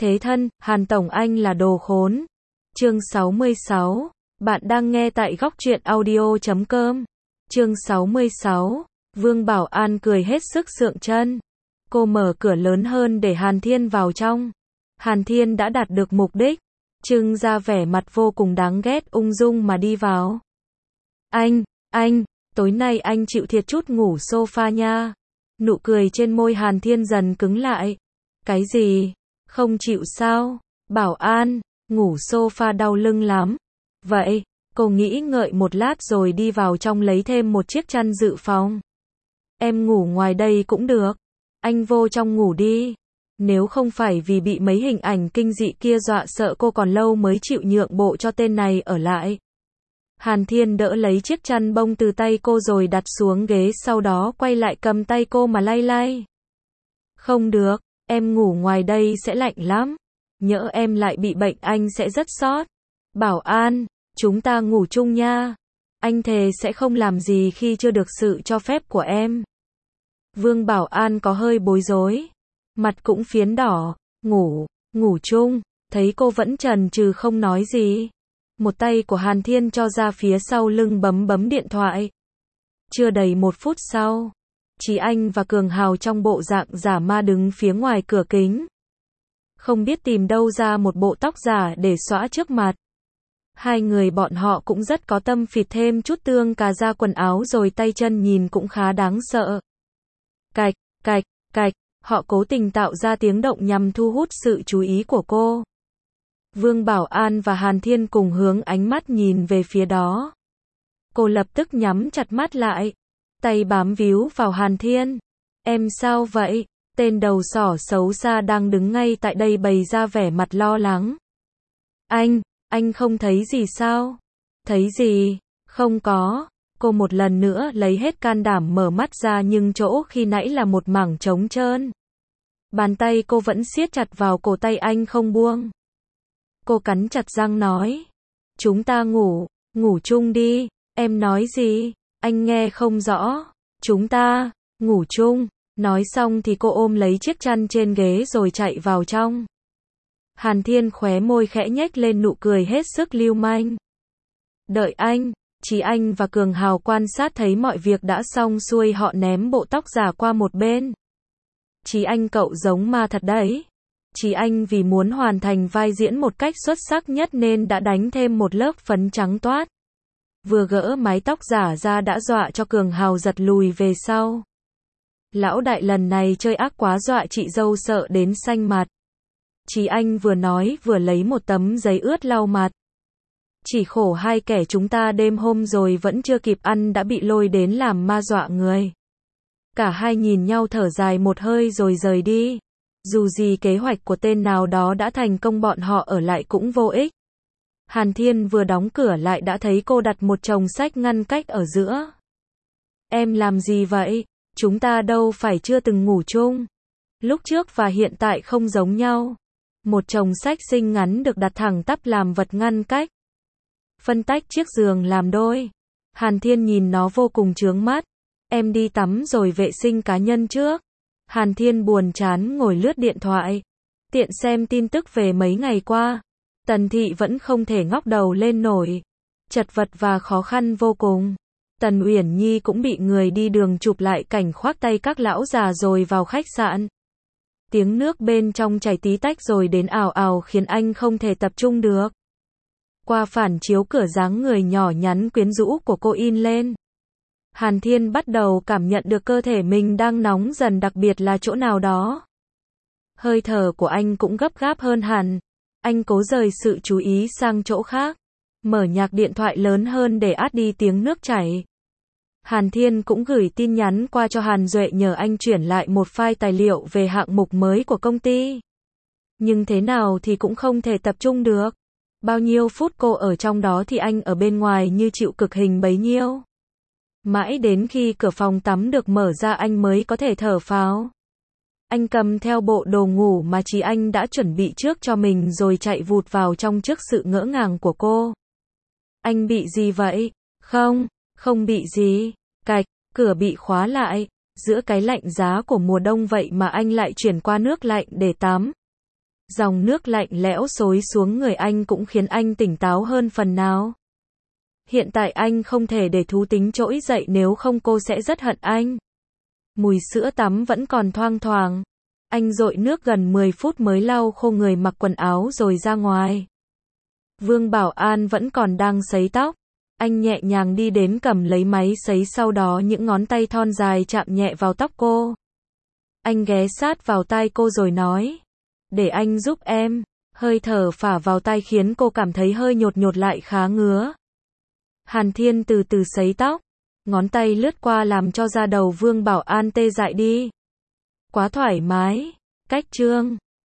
Thế thân, Hàn Tổng anh là đồ khốn. Chương 66. Bạn đang nghe tại góc truyện audio.com. Chương 66. Vương Bảo An cười hết sức sượng chân. Cô mở cửa lớn hơn để Hàn Thiên vào trong. Hàn Thiên đã đạt được mục đích. Trưng ra vẻ mặt vô cùng đáng ghét ung dung mà đi vào. Anh, tối nay anh chịu thiệt chút ngủ sofa nha. Nụ cười trên môi Hàn Thiên dần cứng lại. Cái gì? Không chịu sao? Bảo An, ngủ sofa đau lưng lắm. Vậy, cô nghĩ ngợi một lát rồi đi vào trong lấy thêm một chiếc chăn dự phòng. Em ngủ ngoài đây cũng được. Anh vô trong ngủ đi. Nếu không phải vì bị mấy hình ảnh kinh dị kia dọa sợ cô còn lâu mới chịu nhượng bộ cho tên này ở lại. Hàn Thiên đỡ lấy chiếc chăn bông từ tay cô rồi đặt xuống ghế, sau đó quay lại cầm tay cô mà lay lay. Không được, em ngủ ngoài đây sẽ lạnh lắm. Nhỡ em lại bị bệnh anh sẽ rất sót. Bảo An, chúng ta ngủ chung nha. Anh thề sẽ không làm gì khi chưa được sự cho phép của em. Vương Bảo An có hơi bối rối. Mặt cũng phiến đỏ. Ngủ chung. Thấy cô vẫn chần chừ không nói gì. Một tay của Hàn Thiên cho ra phía sau lưng bấm điện thoại. Chưa đầy một phút sau, Chí Anh và Cường Hào trong bộ dạng giả ma đứng phía ngoài cửa kính. Không biết tìm đâu ra một bộ tóc giả để xõa trước mặt. Hai người bọn họ cũng rất có tâm phịt thêm chút tương cà ra quần áo rồi tay chân nhìn cũng khá đáng sợ. Cạch, cạch, cạch, họ cố tình tạo ra tiếng động nhằm thu hút sự chú ý của cô. Vương Bảo An và Hàn Thiên cùng hướng ánh mắt nhìn về phía đó. Cô lập tức nhắm chặt mắt lại, tay bám víu vào Hàn Thiên. Em sao vậy? Tên đầu sỏ xấu xa đang đứng ngay tại đây bày ra vẻ mặt lo lắng. Anh không thấy gì sao? Thấy gì? Không có. Cô một lần nữa lấy hết can đảm mở mắt ra nhưng chỗ khi nãy là một mảng trống trơn. Bàn tay cô vẫn siết chặt vào cổ tay anh không buông. Cô cắn chặt răng nói. Chúng ta ngủ chung đi. Em nói gì? Anh nghe không rõ. Chúng ta ngủ chung. Nói xong thì cô ôm lấy chiếc chăn trên ghế rồi chạy vào trong. Hàn Thiên khóe môi khẽ nhếch lên nụ cười hết sức lưu manh. Đợi anh. Chí Anh và Cường Hào quan sát thấy mọi việc đã xong xuôi, họ ném bộ tóc giả qua một bên. Chí Anh, cậu giống ma thật đấy. Chí Anh vì muốn hoàn thành vai diễn một cách xuất sắc nhất nên đã đánh thêm một lớp phấn trắng toát. Vừa gỡ mái tóc giả ra đã dọa cho Cường Hào giật lùi về sau. Lão đại lần này chơi ác quá, dọa chị dâu sợ đến xanh mặt. Chí Anh vừa nói vừa lấy một tấm giấy ướt lau mặt. Chỉ khổ hai kẻ chúng ta đêm hôm rồi vẫn chưa kịp ăn đã bị lôi đến làm ma dọa người. Cả hai nhìn nhau thở dài một hơi rồi rời đi. Dù gì kế hoạch của tên nào đó đã thành công, bọn họ ở lại cũng vô ích. Hàn Thiên vừa đóng cửa lại đã thấy cô đặt một chồng sách ngăn cách ở giữa. Em làm gì vậy? Chúng ta đâu phải chưa từng ngủ chung. Lúc trước và hiện tại không giống nhau. Một chồng sách xinh ngắn được đặt thẳng tắp làm vật ngăn cách. Phân tách chiếc giường làm đôi. Hàn Thiên nhìn nó vô cùng chướng mắt. Em đi tắm rồi vệ sinh cá nhân trước. Hàn Thiên buồn chán ngồi lướt điện thoại. Tiện xem tin tức về mấy ngày qua. Tần Thị vẫn không thể ngóc đầu lên nổi. Chật vật và khó khăn vô cùng. Tần Uyển Nhi cũng bị người đi đường chụp lại cảnh khoác tay các lão già rồi vào khách sạn. Tiếng nước bên trong chảy tí tách rồi đến ào ào khiến anh không thể tập trung được. Qua phản chiếu cửa dáng người nhỏ nhắn quyến rũ của cô in lên. Hàn Thiên bắt đầu cảm nhận được cơ thể mình đang nóng dần, đặc biệt là chỗ nào đó. Hơi thở của anh cũng gấp gáp hơn hẳn. Anh cố rời sự chú ý sang chỗ khác. Mở nhạc điện thoại lớn hơn để át đi tiếng nước chảy. Hàn Thiên cũng gửi tin nhắn qua cho Hàn Duệ nhờ anh chuyển lại một file tài liệu về hạng mục mới của công ty. Nhưng thế nào thì cũng không thể tập trung được. Bao nhiêu phút cô ở trong đó thì anh ở bên ngoài như chịu cực hình bấy nhiêu. Mãi đến khi cửa phòng tắm được mở ra anh mới có thể thở phào. Anh cầm theo bộ đồ ngủ mà Chí Anh đã chuẩn bị trước cho mình rồi chạy vụt vào trong trước sự ngỡ ngàng của cô. Anh bị gì vậy? Không bị gì. Cạch, cửa bị khóa lại. Giữa cái lạnh giá của mùa đông vậy mà anh lại chuyển qua nước lạnh để tắm. Dòng nước lạnh lẽo xối xuống người anh cũng khiến anh tỉnh táo hơn phần nào. Hiện tại anh không thể để thú tính trỗi dậy, nếu không cô sẽ rất hận anh. Mùi sữa tắm vẫn còn thoang thoảng. Anh dội nước gần 10 phút mới lau khô người, mặc quần áo rồi ra ngoài. Vương Bảo An vẫn còn đang sấy tóc. Anh nhẹ nhàng đi đến cầm lấy máy sấy, sau đó những ngón tay thon dài chạm nhẹ vào tóc cô. Anh ghé sát vào tai cô rồi nói, để anh giúp em. Hơi thở phả vào tai khiến cô cảm thấy hơi nhột nhột lại khá ngứa. Hàn Thiên từ từ sấy tóc, ngón tay lướt qua làm cho da đầu Vương Bảo An tê dại đi. Quá thoải mái. Cách chương